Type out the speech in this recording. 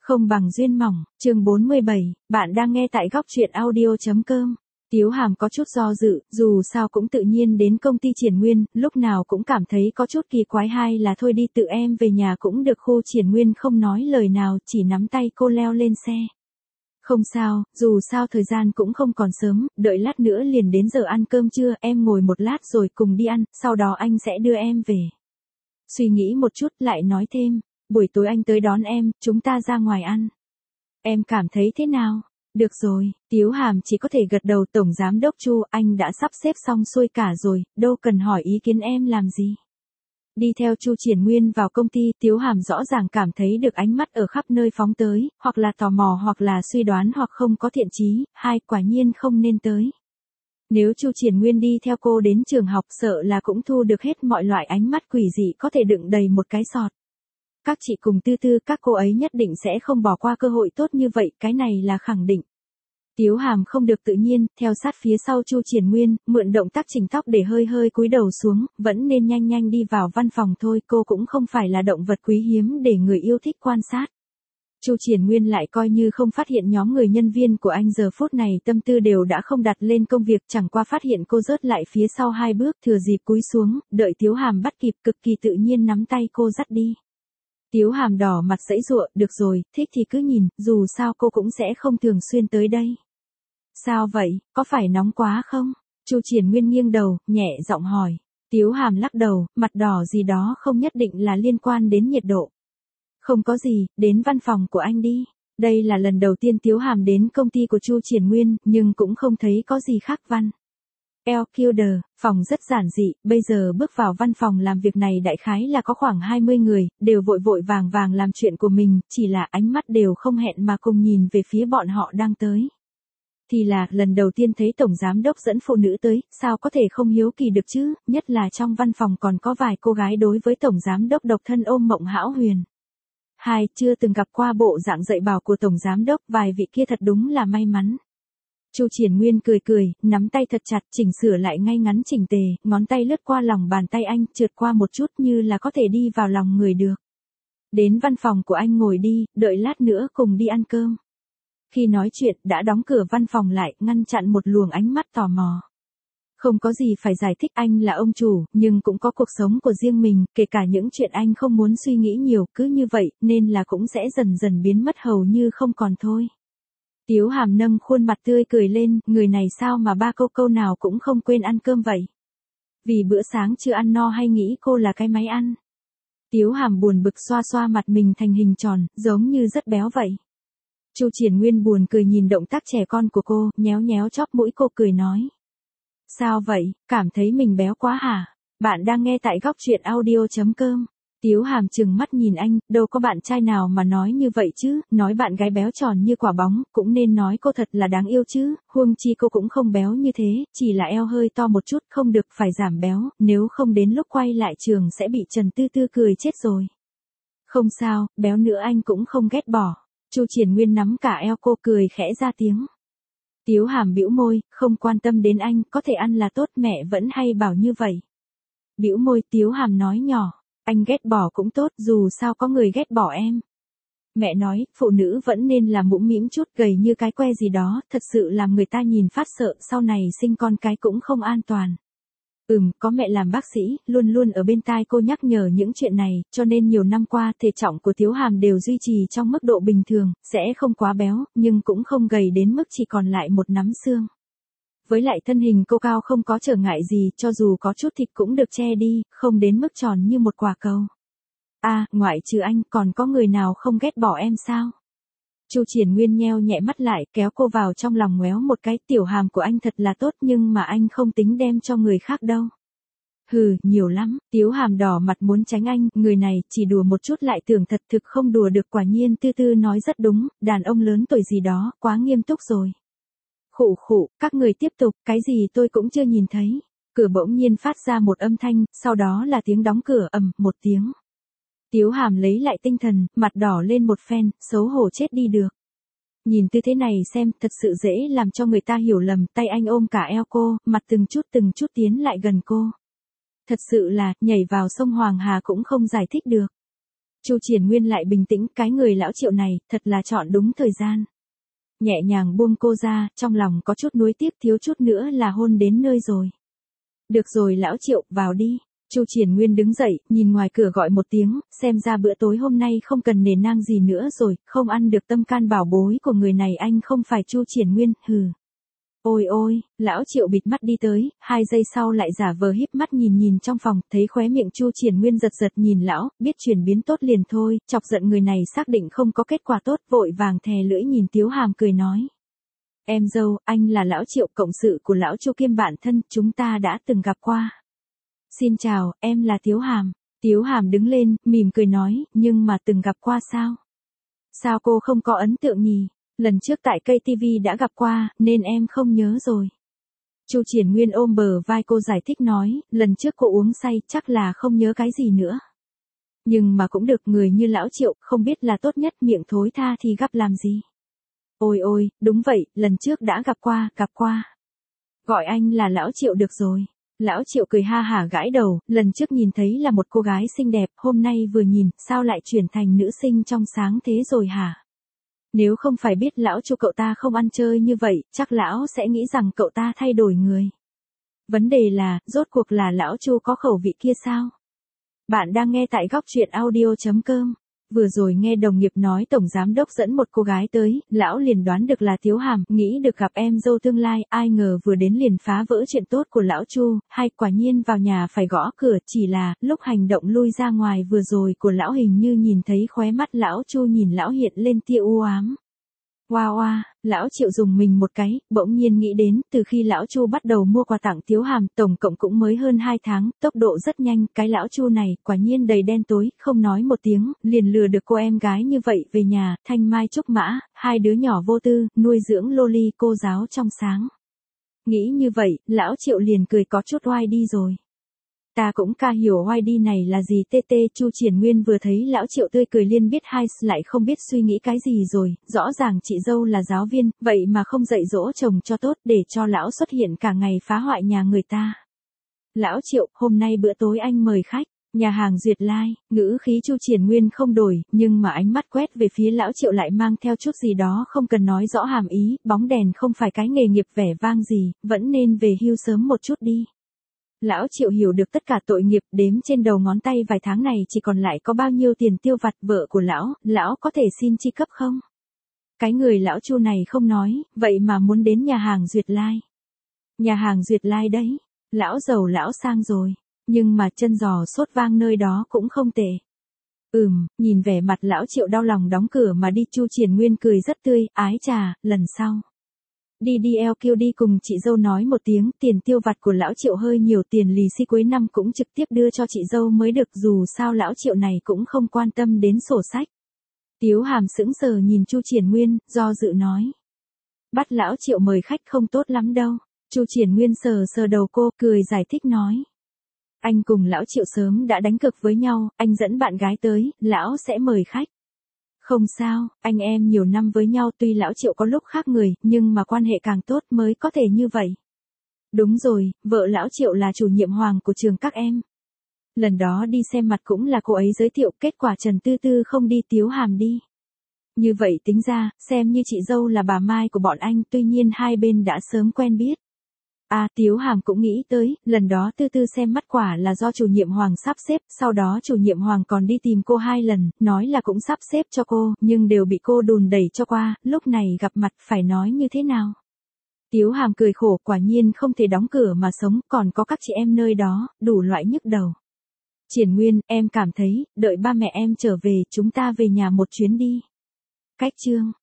Không bằng duyên mỏng, chương 47, bạn đang nghe tại góc truyện audio.com. Tiếu Hàm có chút do dự, dù sao cũng tự nhiên đến công ty Triển Nguyên, lúc nào cũng cảm thấy có chút kỳ quái, hay là thôi đi tự em về nhà cũng được. Khu Triển Nguyên không nói lời nào, chỉ nắm tay cô leo lên xe. Không sao, dù sao thời gian cũng không còn sớm, đợi lát nữa liền đến giờ ăn cơm trưa, em ngồi một lát rồi cùng đi ăn, sau đó anh sẽ đưa em về. Suy nghĩ một chút lại nói thêm, buổi tối anh tới đón em, chúng ta ra ngoài ăn. Em cảm thấy thế nào? Được rồi, Tiếu Hàm chỉ có thể gật đầu. Tổng giám đốc Chu, anh đã sắp xếp xong xuôi cả rồi, đâu cần hỏi ý kiến em làm gì. Đi theo Chu Triển Nguyên vào công ty, Tiếu Hàm rõ ràng cảm thấy được ánh mắt ở khắp nơi phóng tới, hoặc là tò mò hoặc là suy đoán hoặc không có thiện chí, quả nhiên không nên tới. Nếu Chu Triển Nguyên đi theo cô đến trường học sợ là cũng thu được hết mọi loại ánh mắt quỷ dị có thể đựng đầy một cái sọt. Các chị cùng Tư Tư, các cô ấy nhất định sẽ không bỏ qua cơ hội tốt như vậy, cái này là khẳng định. Tiếu Hàm không được tự nhiên, theo sát phía sau Chu Triển Nguyên, mượn động tác chỉnh tóc để hơi hơi cúi đầu xuống, vẫn nên nhanh nhanh đi vào văn phòng thôi, cô cũng không phải là động vật quý hiếm để người yêu thích quan sát. Chu Triển Nguyên lại coi như không phát hiện nhóm người nhân viên của anh giờ phút này tâm tư đều đã không đặt lên công việc, chẳng qua phát hiện cô rớt lại phía sau 2 bước, thừa dịp cúi xuống, đợi Tiếu Hàm bắt kịp, cực kỳ tự nhiên nắm tay cô dắt đi. Tiếu Hàm đỏ mặt giãy giụa, được rồi, thích thì cứ nhìn, dù sao cô cũng sẽ không thường xuyên tới đây. Sao vậy, có phải nóng quá không? Chu Triển Nguyên nghiêng đầu, nhẹ giọng hỏi. Tiếu Hàm lắc đầu, mặt đỏ gì đó không nhất định là liên quan đến nhiệt độ. Không có gì, đến văn phòng của anh đi. Đây là lần đầu tiên Tiếu Hàm đến công ty của Chu Triển Nguyên, nhưng cũng không thấy có gì khác văn. Elkilder, phòng rất giản dị, bây giờ bước vào văn phòng làm việc này đại khái là có khoảng 20 người, đều vội vội vàng vàng làm chuyện của mình, chỉ là ánh mắt đều không hẹn mà cùng nhìn về phía bọn họ đang tới. Thì là, lần đầu tiên thấy Tổng Giám Đốc dẫn phụ nữ tới, sao có thể không hiếu kỳ được chứ, nhất là trong văn phòng còn có vài cô gái đối với Tổng Giám Đốc độc thân ôm mộng hão huyền. Chưa từng gặp qua bộ dạng dạy bảo của Tổng Giám Đốc, vài vị kia thật đúng là may mắn. Chu Triển Nguyên cười cười, nắm tay thật chặt, chỉnh sửa lại ngay ngắn chỉnh tề, ngón tay lướt qua lòng bàn tay anh, trượt qua một chút như là có thể đi vào lòng người được. Đến văn phòng của anh ngồi đi, đợi lát nữa cùng đi ăn cơm. Khi nói chuyện, đã đóng cửa văn phòng lại, ngăn chặn một luồng ánh mắt tò mò. Không có gì phải giải thích, anh là ông chủ, nhưng cũng có cuộc sống của riêng mình, kể cả những chuyện anh không muốn suy nghĩ nhiều, cứ như vậy, nên là cũng sẽ dần dần biến mất hầu như không còn thôi. Tiếu Hàm nâng khuôn mặt tươi cười lên, người này sao mà ba câu nào cũng không quên ăn cơm vậy? Vì bữa sáng chưa ăn no hay nghĩ cô là cái máy ăn? Tiếu Hàm buồn bực xoa xoa mặt mình thành hình tròn, giống như rất béo vậy. Chu Triển Nguyên buồn cười nhìn động tác trẻ con của cô, nhéo nhéo chóp mũi cô cười nói. Sao vậy, cảm thấy mình béo quá hả? Bạn đang nghe tại góc truyện audio.com. Tiếu Hàm trừng mắt nhìn anh, đâu có bạn trai nào mà nói như vậy chứ, nói bạn gái béo tròn như quả bóng, cũng nên nói cô thật là đáng yêu chứ, huống chi cô cũng không béo như thế, chỉ là eo hơi to một chút, không được phải giảm béo, nếu không đến lúc quay lại trường sẽ bị Trần Tư Tư cười chết rồi. Không sao, béo nữa anh cũng không ghét bỏ. Chu Triển Nguyên nắm cả eo cô cười khẽ ra tiếng. Tiếu Hàm bĩu môi, không quan tâm đến anh, có thể ăn là tốt, mẹ vẫn hay bảo như vậy. Bĩu môi, Tiếu Hàm nói nhỏ. Anh ghét bỏ cũng tốt, dù sao có người ghét bỏ em. Mẹ nói, phụ nữ vẫn nên là mũm mĩm chút, gầy như cái que gì đó, thật sự làm người ta nhìn phát sợ, sau này sinh con cái cũng không an toàn. Có mẹ làm bác sĩ, luôn luôn ở bên tai cô nhắc nhở những chuyện này, cho nên nhiều năm qua thể trọng của Tiếu Hàm đều duy trì trong mức độ bình thường, sẽ không quá béo, nhưng cũng không gầy đến mức chỉ còn lại một nắm xương. Với lại thân hình cô cao không có trở ngại gì, cho dù có chút thịt cũng được che đi, không đến mức tròn như một quả cầu. Ngoại trừ anh, còn có người nào không ghét bỏ em sao? Chu Triển Nguyên nheo nhẹ mắt lại, kéo cô vào trong lòng ngoéo một cái, Tiểu Hàm của anh thật là tốt nhưng mà anh không tính đem cho người khác đâu. Nhiều lắm, Tiếu Hàm đỏ mặt muốn tránh anh, người này, chỉ đùa một chút lại tưởng thật, thực không đùa được, quả nhiên Tư Tư nói rất đúng, đàn ông lớn tuổi gì đó, quá nghiêm túc rồi. Khụ, các người tiếp tục, cái gì tôi cũng chưa nhìn thấy. Cửa bỗng nhiên phát ra một âm thanh, sau đó là tiếng đóng cửa, một tiếng. Tiếu Hàm lấy lại tinh thần, mặt đỏ lên một phen, xấu hổ chết đi được. Nhìn tư thế này xem, thật sự dễ làm cho người ta hiểu lầm, tay anh ôm cả eo cô, mặt từng chút tiến lại gần cô. Thật sự là, nhảy vào sông Hoàng Hà cũng không giải thích được. Chu Triển Nguyên lại bình tĩnh, cái người lão Triệu này, thật là chọn đúng thời gian. Nhẹ nhàng buông cô ra, trong lòng có chút nuối tiếc, thiếu chút nữa là hôn đến nơi rồi. Được rồi lão Triệu, vào đi. Chu Triển Nguyên đứng dậy, nhìn ngoài cửa gọi một tiếng, xem ra bữa tối hôm nay không cần nề nang gì nữa rồi, không ăn được tâm can bảo bối của người này anh không phải Chu Triển Nguyên, hừ. Ôi ôi, lão Triệu bịt mắt đi tới, 2 giây sau lại giả vờ híp mắt nhìn trong phòng, thấy khóe miệng Chu Triển Nguyên giật giật nhìn lão, biết chuyển biến tốt liền thôi, chọc giận người này xác định không có kết quả tốt, vội vàng thè lưỡi nhìn Tiếu Hàm cười nói. Em dâu, anh là lão Triệu, cộng sự của lão Chu kiêm bạn thân, chúng ta đã từng gặp qua. Xin chào, em là Tiếu Hàm. Tiếu Hàm đứng lên, mỉm cười nói, nhưng mà từng gặp qua sao? Sao cô không có ấn tượng nhỉ? Lần trước tại cây TV đã gặp qua, nên em không nhớ rồi. Chu Triển Nguyên ôm bờ vai cô giải thích nói, lần trước cô uống say, chắc là không nhớ cái gì nữa. Nhưng mà cũng được, người như lão Triệu, không biết là tốt nhất, miệng thối tha thì gặp làm gì. Ôi ôi, đúng vậy, lần trước đã gặp qua. Gọi anh là lão Triệu được rồi. Lão Triệu cười ha hả gãi đầu, lần trước nhìn thấy là một cô gái xinh đẹp, hôm nay vừa nhìn, sao lại chuyển thành nữ sinh trong sáng thế rồi hả? Nếu không phải biết lão Chu cậu ta không ăn chơi như vậy, chắc lão sẽ nghĩ rằng cậu ta thay đổi người. Vấn đề là, rốt cuộc là lão Chu có khẩu vị kia sao? Bạn đang nghe tại góc truyện audio.com. Vừa rồi nghe đồng nghiệp nói tổng giám đốc dẫn một cô gái tới, lão liền đoán được là Tiếu Hàm, nghĩ được gặp em dâu tương lai, ai ngờ vừa đến liền phá vỡ chuyện tốt của lão Chu, hay quả nhiên vào nhà phải gõ cửa, chỉ là, lúc hành động lui ra ngoài vừa rồi của lão hình như nhìn thấy khóe mắt lão Chu nhìn lão hiện lên tia u ám. Wow wow, lão Triệu dùng mình một cái, bỗng nhiên nghĩ đến, từ khi lão Chu bắt đầu mua quà tặng Tiếu Hàm, tổng cộng cũng mới hơn 2 tháng, tốc độ rất nhanh, cái lão Chu này, quả nhiên đầy đen tối, không nói một tiếng, liền lừa được cô em gái như vậy về nhà, thanh mai trúc mã, 2 đứa nhỏ vô tư, nuôi dưỡng loli cô giáo trong sáng. Nghĩ như vậy, lão Triệu liền cười có chút oai đi rồi. Ta cũng ca hiểu oai đi này là gì tê tê. Chu Triển Nguyên vừa thấy lão Triệu tươi cười liền biết hai lại không biết suy nghĩ cái gì rồi, rõ ràng chị dâu là giáo viên, vậy mà không dạy dỗ chồng cho tốt để cho lão xuất hiện cả ngày phá hoại nhà người ta. Lão Triệu, hôm nay bữa tối anh mời khách, nhà hàng Duyệt Lai, ngữ khí Chu Triển Nguyên không đổi, nhưng mà ánh mắt quét về phía lão Triệu lại mang theo chút gì đó không cần nói rõ hàm ý, bóng đèn không phải cái nghề nghiệp vẻ vang gì, vẫn nên về hưu sớm một chút đi. Lão Triệu hiểu được tất cả tội nghiệp, đếm trên đầu ngón tay vài tháng này chỉ còn lại có bao nhiêu tiền tiêu vặt, vợ của lão có thể xin chi cấp không? Cái người lão Chu này không nói, vậy mà muốn đến nhà hàng Duyệt Lai. Nhà hàng Duyệt Lai đấy, lão giàu lão sang rồi, nhưng mà chân giò sốt vang nơi đó cũng không tệ. Nhìn vẻ mặt lão Triệu đau lòng đóng cửa mà đi. Chu Triển Nguyên cười rất tươi, ái chà, lần sau. Đi LQ đi cùng chị dâu nói một tiếng, tiền tiêu vặt của lão Triệu hơi nhiều, tiền lì xì cuối năm cũng trực tiếp đưa cho chị dâu mới được, dù sao lão Triệu này cũng không quan tâm đến sổ sách. Tiếu Hàm sững sờ nhìn Chu Triển Nguyên, do dự nói. Bắt lão Triệu mời khách không tốt lắm đâu. Chu Triển Nguyên sờ sờ đầu cô, cười giải thích nói. Anh cùng lão Triệu sớm đã đánh cược với nhau, anh dẫn bạn gái tới, lão sẽ mời khách. Không sao, anh em nhiều năm với nhau, tuy lão Triệu có lúc khác người, nhưng mà quan hệ càng tốt mới có thể như vậy. Đúng rồi, vợ lão Triệu là chủ nhiệm Hoàng của trường các em. Lần đó đi xem mặt cũng là cô ấy giới thiệu, kết quả Trần Tư Tư không đi, Tiếu Hàm đi. Như vậy tính ra, xem như chị dâu là bà Mai của bọn anh, tuy nhiên hai bên đã sớm quen biết. Tiếu Hàm cũng nghĩ tới, lần đó Tư Tư xem mắt quả là do chủ nhiệm Hoàng sắp xếp, sau đó chủ nhiệm Hoàng còn đi tìm cô 2 lần, nói là cũng sắp xếp cho cô, nhưng đều bị cô đùn đẩy cho qua, lúc này gặp mặt phải nói như thế nào. Tiếu Hàm cười khổ, quả nhiên không thể đóng cửa mà sống, còn có các chị em nơi đó, đủ loại nhức đầu. Triển Nguyên, em cảm thấy, đợi ba mẹ em trở về, chúng ta về nhà một chuyến đi. Cách chương.